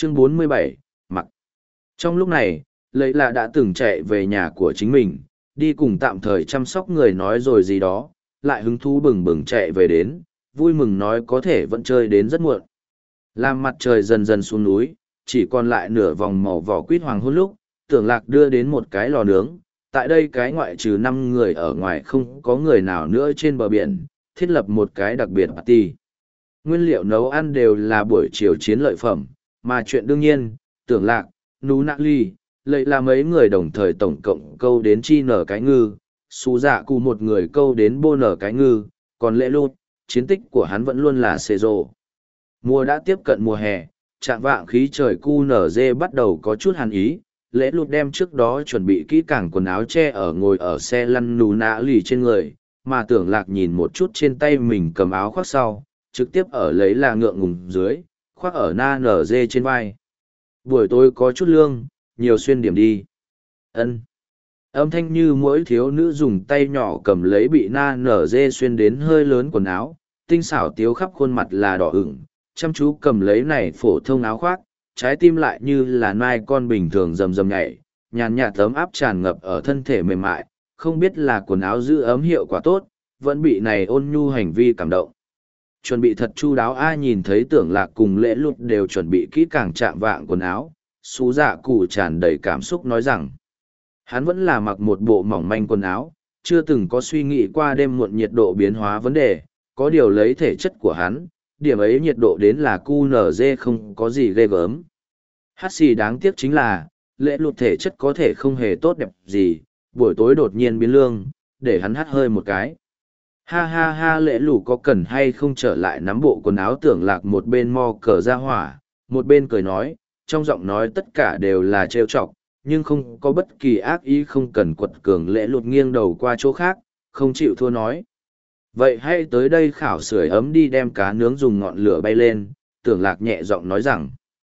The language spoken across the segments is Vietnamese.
Chương 47, mặc. Trong lúc này, lấy là đã từng chạy về nhà của chính mình, đi cùng tạm thời chăm sóc người nói rồi gì đó, lại hứng thú bừng bừng chạy về đến, vui mừng nói có thể vẫn chơi đến rất muộn. Làm mặt trời dần dần xuống núi, chỉ còn lại nửa vòng màu vỏ quýt hoàng hôn lúc, Tưởng Lạc đưa đến một cái lò nướng. Tại đây cái ngoại trừ 5 người ở ngoài không có người nào nữa trên bờ biển, thiết lập một cái đặc biệt party. Nguyên liệu nấu ăn đều là buổi chiều chiến lợi phẩm, mà chuyện đương nhiên, Tưởng Lạc, Nú Nạ Ly, lại là mấy người đồng thời tổng cộng câu đến chi nở cái ngư, xú dạ cụ một người câu đến bô nở cái ngư, còn lễ lụt, chiến tích của hắn vẫn luôn là xê rồ. Mùa đã tiếp cận mùa hè, trạng vạng khí trời cu nở dê bắt đầu có chút hàn ý, lễ lụt đem trước đó chuẩn bị kỹ càng quần áo che ở ngồi ở xe lăn Nú Nạ Lì trên người, mà Tưởng Lạc nhìn một chút trên tay mình cầm áo khoác sau, trực tiếp ở lấy là ngượng ngùng dưới, khoác ở na nở dê trên vai. Buổi tối có chút lương, nhiều xuyên điểm đi. Ân. Âm thanh như mỗi thiếu nữ dùng tay nhỏ cầm lấy bị na nở dê xuyên đến hơi lớn quần áo, tinh xảo tiếu khắp khuôn mặt là đỏ ửng, chăm chú cầm lấy này phổ thông áo khoác, trái tim lại như là nai con bình thường rầm rầm nhảy, nhàn nhạt tấm áp tràn ngập ở thân thể mềm mại, không biết là quần áo giữ ấm hiệu quả tốt, vẫn bị này ôn nhu hành vi cảm động. Chuẩn bị thật chu đáo ai nhìn thấy Tưởng Lạc cùng lễ lụt đều chuẩn bị kỹ càng chạm vạng quần áo, xú dạ cụ tràn đầy cảm xúc nói rằng, hắn vẫn là mặc một bộ mỏng manh quần áo, chưa từng có suy nghĩ qua đêm muộn nhiệt độ biến hóa vấn đề, có điều lấy thể chất của hắn, điểm ấy nhiệt độ đến là QNZ không có gì ghê gớm. Hát xì đáng tiếc chính là, lễ lụt thể chất có thể không hề tốt đẹp gì, buổi tối đột nhiên biến lương, để hắn hắt hơi một cái. Ha ha ha, lễ lụt có cần hay không trở lại nắm bộ quần áo Tưởng Lạc một bên mo cờ ra hỏa, một bên cười nói, trong giọng nói tất cả đều là trêu chọc, nhưng không có bất kỳ ác ý, không cần quật cường. Lễ lụt nghiêng đầu qua chỗ khác, không chịu thua nói. Vậy hãy tới đây khảo sưởi ấm đi, đem cá nướng dùng ngọn lửa bay lên. Tưởng Lạc nhẹ giọng nói rằng,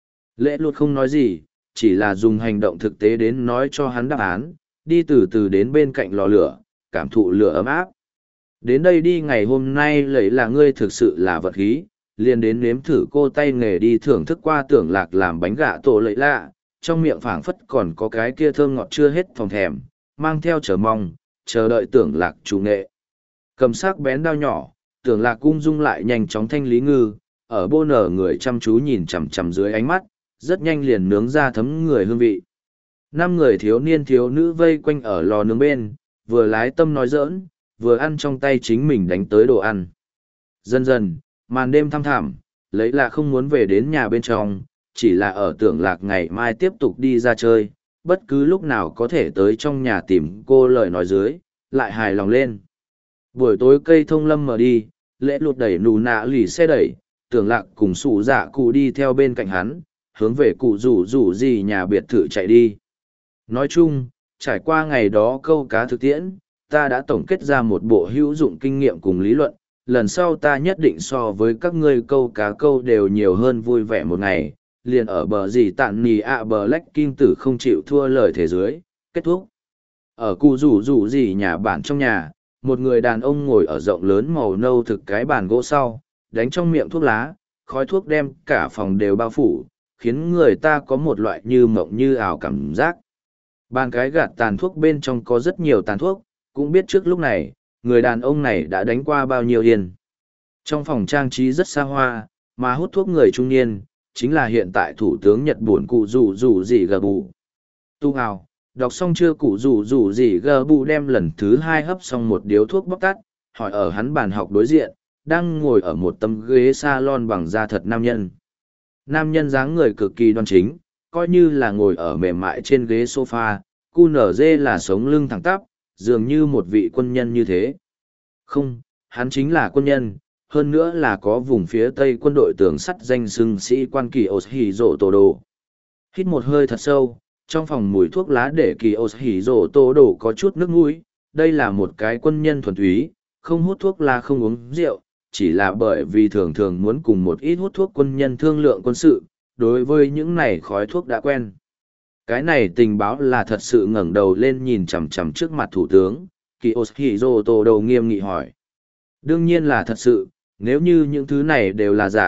lễ lụt không nói gì, chỉ là dùng hành động thực tế đến nói cho hắn đáp án, đi từ từ đến bên cạnh lò lửa, cảm thụ lửa ấm áp. Đến đây đi, ngày hôm nay lấy là ngươi thực sự là vật khí, liền đến nếm thử cô tay nghề đi thưởng thức qua Tưởng Lạc làm bánh gạ tổ lấy lạ, trong miệng phảng phất còn có cái kia thơm ngọt chưa hết phòng thèm, mang theo chờ mong, chờ đợi Tưởng Lạc chủ nghệ. Cầm sắc bén đao nhỏ, Tưởng Lạc cung dung lại nhanh chóng thanh lý ngư, ở bô nở người chăm chú nhìn chằm chằm dưới ánh mắt, rất nhanh liền nướng ra thấm người hương vị. 5 người thiếu niên thiếu nữ vây quanh ở lò nướng bên, vừa lái tâm nói giỡn, vừa ăn trong tay chính mình đánh tới đồ ăn. Dần dần, màn đêm thăm thẳm, lấy là không muốn về đến nhà bên trong, chỉ là ở Tưởng Lạc ngày mai tiếp tục đi ra chơi, bất cứ lúc nào có thể tới trong nhà tìm cô lời nói dưới, lại hài lòng lên. Buổi tối cây thông lâm mở đi, lễ lụt đẩy Nú Nạ Lì xe đẩy, Tưởng Lạc cùng sủ dạ cụ đi theo bên cạnh hắn, hướng về cụ rủ gì nhà biệt thự chạy đi. Nói chung, trải qua ngày đó câu cá thực tiễn, ta đã tổng kết ra một bộ hữu dụng kinh nghiệm cùng lý luận, lần sau ta nhất định so với các ngươi câu cá câu đều nhiều hơn vui vẻ một ngày, liền ở bờ gì tạn nì ạ bờ lách kim tử không chịu thua lời thế dưới, kết thúc. Ở cụ rủ gì nhà bản trong nhà, một người đàn ông ngồi ở rộng lớn màu nâu thực cái bàn gỗ sau, đánh trong miệng thuốc lá, khói thuốc đem cả phòng đều bao phủ, khiến người ta có một loại như mộng như ảo cảm giác. Bàn cái gạt tàn thuốc bên trong có rất nhiều tàn thuốc, cũng biết trước lúc này, người đàn ông này đã đánh qua bao nhiêu yên. Trong phòng trang trí rất xa hoa, mà hút thuốc người trung niên, chính là hiện tại thủ tướng Nhật Bản cụ rủ gì gờ bù. Tu hào, đọc xong chưa? Cụ rủ gì gờ bù đem lần thứ 2 hấp xong một điếu thuốc bóc tắt, hỏi ở hắn bàn học đối diện, đang ngồi ở một tấm ghế salon bằng da thật nam nhân. Nam nhân dáng người cực kỳ đoan chính, coi như là ngồi ở mềm mại trên ghế sofa, QNZ là sống lưng thẳng tắp, dường như một vị quân nhân như thế. Không, hắn chính là quân nhân, hơn nữa là có vùng phía tây quân đội tường sắt danh xưng sĩ quan Kiyoshiro Todo. Hít một hơi thật sâu, trong phòng mùi thuốc lá để Kiyoshiro Todo có chút nước mũi. Đây là một cái quân nhân thuần túy, không hút thuốc lá không uống rượu, chỉ là bởi vì thường thường muốn cùng một ít hút thuốc quân nhân thương lượng quân sự, đối với những này khói thuốc đã quen. Cái này tình báo là thật sự. Ngẩng đầu lên nhìn chằm chằm trước mặt thủ tướng, Kiyoshiro Todo nghiêm nghị hỏi. Đương nhiên là thật sự, nếu như những thứ này đều là giả,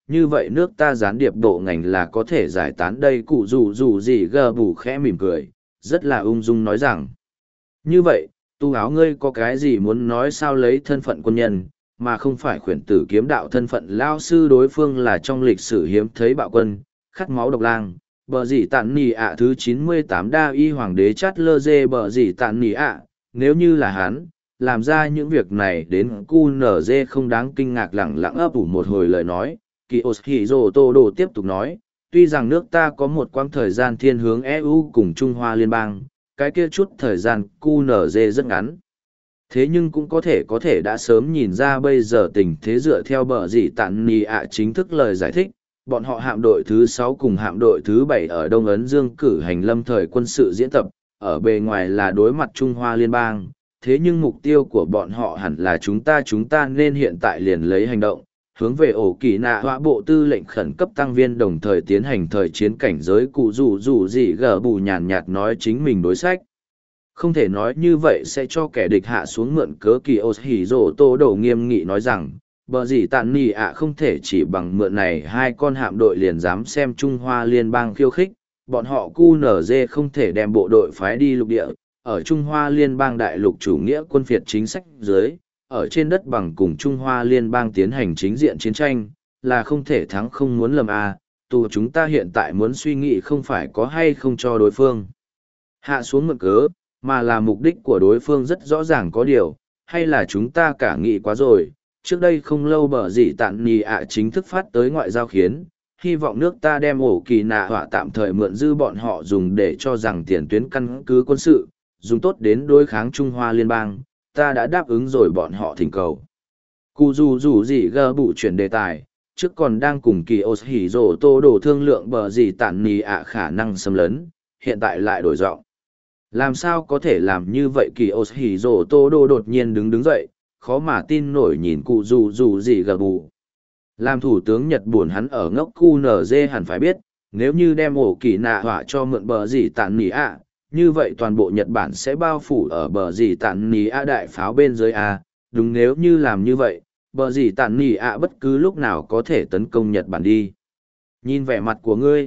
như vậy nước ta gián điệp bộ ngành là có thể giải tán đây. Cụ dù gì gờ bù khẽ mỉm cười, rất là ung dung nói rằng. Như vậy, tu áo ngươi có cái gì muốn nói sao? Lấy thân phận quân nhân, mà không phải khuyển tử kiếm đạo thân phận lao sư, đối phương là trong lịch sử hiếm thấy bạo quân, khát máu độc lang. Bờ dì tạn nì ạ thứ 98 đa y hoàng đế chát lơ dê bờ dì tạn nì ạ, nếu như là hắn, làm ra những việc này đến cu nở dê không đáng kinh ngạc. Lẳng lặng ấp ủ một hồi lời nói, Kiyoshiro Todo tiếp tục nói, tuy rằng nước ta có một quãng thời gian thiên hướng EU cùng Trung Hoa Liên bang, cái kia chút thời gian cu nở dê rất ngắn. Thế nhưng cũng có thể đã sớm nhìn ra bây giờ tình thế. Dựa theo bờ dì tạn nì ạ chính thức lời giải thích, bọn họ hạm đội thứ 6 cùng hạm đội thứ 7 ở Đông Ấn Dương cử hành lâm thời quân sự diễn tập, ở bề ngoài là đối mặt Trung Hoa Liên bang, thế nhưng mục tiêu của bọn họ hẳn là chúng ta nên hiện tại liền lấy hành động, hướng về ổ kỳ nạ họa bộ tư lệnh khẩn cấp tăng viên, đồng thời tiến hành thời chiến cảnh giới. Cụ dù gì gờ bù nhàn nhạt nói chính mình đối sách. Không thể nói như vậy sẽ cho kẻ địch hạ xuống mượn cớ. Kiyoshiro Todo nghiêm nghị nói rằng, bờ gì tạn nì ạ không thể chỉ bằng mượn này hai con hạm đội liền dám xem Trung Hoa Liên bang khiêu khích, bọn họ QNZ không thể đem bộ đội phái đi lục địa, ở Trung Hoa Liên bang đại lục chủ nghĩa quân phiệt chính sách dưới, ở trên đất bằng cùng Trung Hoa Liên bang tiến hành chính diện chiến tranh, là không thể thắng. Không muốn lầm tù chúng ta hiện tại muốn suy nghĩ không phải có hay không cho đối phương hạ xuống mượn cớ, mà là mục đích của đối phương rất rõ ràng có điều, hay là chúng ta cả nghĩ quá rồi. Trước đây không lâu bờ dì tạn nì ạ chính thức phát tới ngoại giao khiến, hy vọng nước ta đem ổ kỳ nạ họa tạm thời mượn dư bọn họ dùng để cho rằng tiền tuyến căn cứ quân sự, dùng tốt đến đối kháng Trung Hoa Liên bang, ta đã đáp ứng rồi bọn họ thỉnh cầu. Cụ dù gì gờ bụ chuyển đề tài, trước còn đang cùng Kiyoshiro Todo thương lượng bờ dì tạn nì ạ khả năng xâm lấn, hiện tại lại đổi giọng. Làm sao có thể làm như vậy? Kiyoshiro Todo đột nhiên đứng dậy, khó mà tin nổi nhìn cụ dù gì gật gù. Làm thủ tướng Nhật buồn hắn ở ngốc QNZ hẳn phải biết, nếu như đem ổ kỳ nạ họa cho mượn bờ dì tạn nì ạ, như vậy toàn bộ Nhật Bản sẽ bao phủ ở bờ dì tạn nì ạ đại pháo bên dưới a. Đúng, nếu như làm như vậy, bờ dì tạn nì ạ bất cứ lúc nào có thể tấn công Nhật Bản đi. Nhìn vẻ mặt của ngươi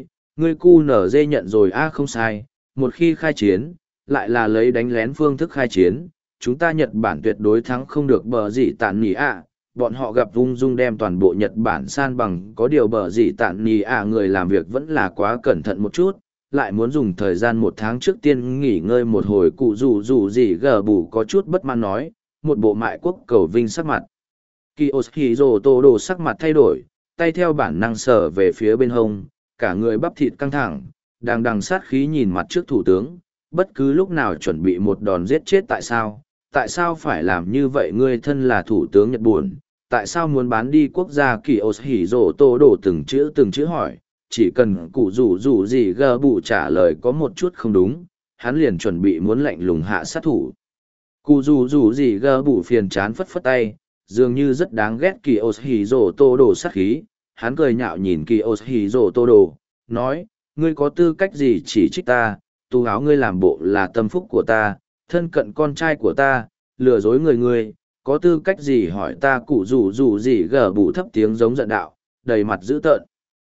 QNZ nhận rồi không sai, một khi khai chiến, lại là lấy đánh lén phương thức khai chiến, chúng ta Nhật Bản tuyệt đối thắng không được bờ dì tạn nì ạ. Bọn họ gặp ung dung đem toàn bộ Nhật Bản san bằng, có điều bờ dì tạn nì ạ người làm việc vẫn là quá cẩn thận một chút, lại muốn dùng thời gian 1 tháng trước tiên nghỉ ngơi một hồi. Cụ dù gì gờ bù có chút bất mãn nói, một bộ mại quốc cầu vinh sắc mặt. Kiyoshiro Todo sắc mặt thay đổi, tay theo bản năng sờ về phía bên hông, cả người bắp thịt căng thẳng, đằng sát khí nhìn mặt trước thủ tướng, bất cứ lúc nào chuẩn bị một đòn giết chết. Tại sao phải làm như vậy? Ngươi thân là thủ tướng Nhật buồn, tại sao muốn bán đi quốc gia? Kiyoshiro Todo từng chữ hỏi, chỉ cần cụ dù gì gờ bụ trả lời có một chút không đúng, hắn liền chuẩn bị muốn lạnh lùng hạ sát thủ. Cụ dù gì gờ bụ phiền chán phất phất tay, dường như rất đáng ghét Kiyoshiro Todo sát khí, hắn cười nhạo nhìn Kiyoshiro Todo, nói, ngươi có tư cách gì chỉ trích ta? Tu áo ngươi làm bộ là tâm phúc của ta, thân cận con trai của ta, lừa dối ngươi, có tư cách gì hỏi ta? Cụ dù gì gờ bụ thấp tiếng giống giận đạo, đầy mặt dữ tợn.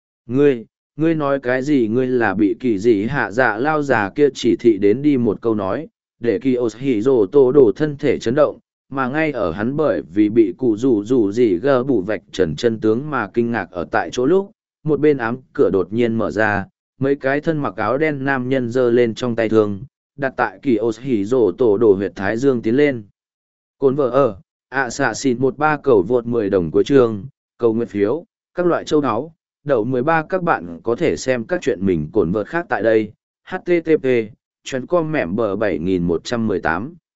Ngươi nói cái gì? Ngươi là bị kỳ gì hạ dạ lao già kia chỉ thị đến đi một câu nói, để Kiyoshiro Todo thân thể chấn động, mà ngay ở hắn bởi vì bị cụ dù gì gờ bụ vạch trần chân tướng mà kinh ngạc ở tại chỗ lúc, một bên ám cửa đột nhiên mở ra, mấy cái thân mặc áo đen nam nhân giơ lên trong tay thương, đặt tại Kiyoshiro Todo huyệt thái dương tiến lên. Cồn vợ ở, xạ xịn 13 cầu vượt 10 đồng cuối chương, cầu nguyện phiếu, các loại châu áo, đậu 13. Các bạn có thể xem các chuyện mình cồn vợt khác tại đây. http://com mẻm bờ 7118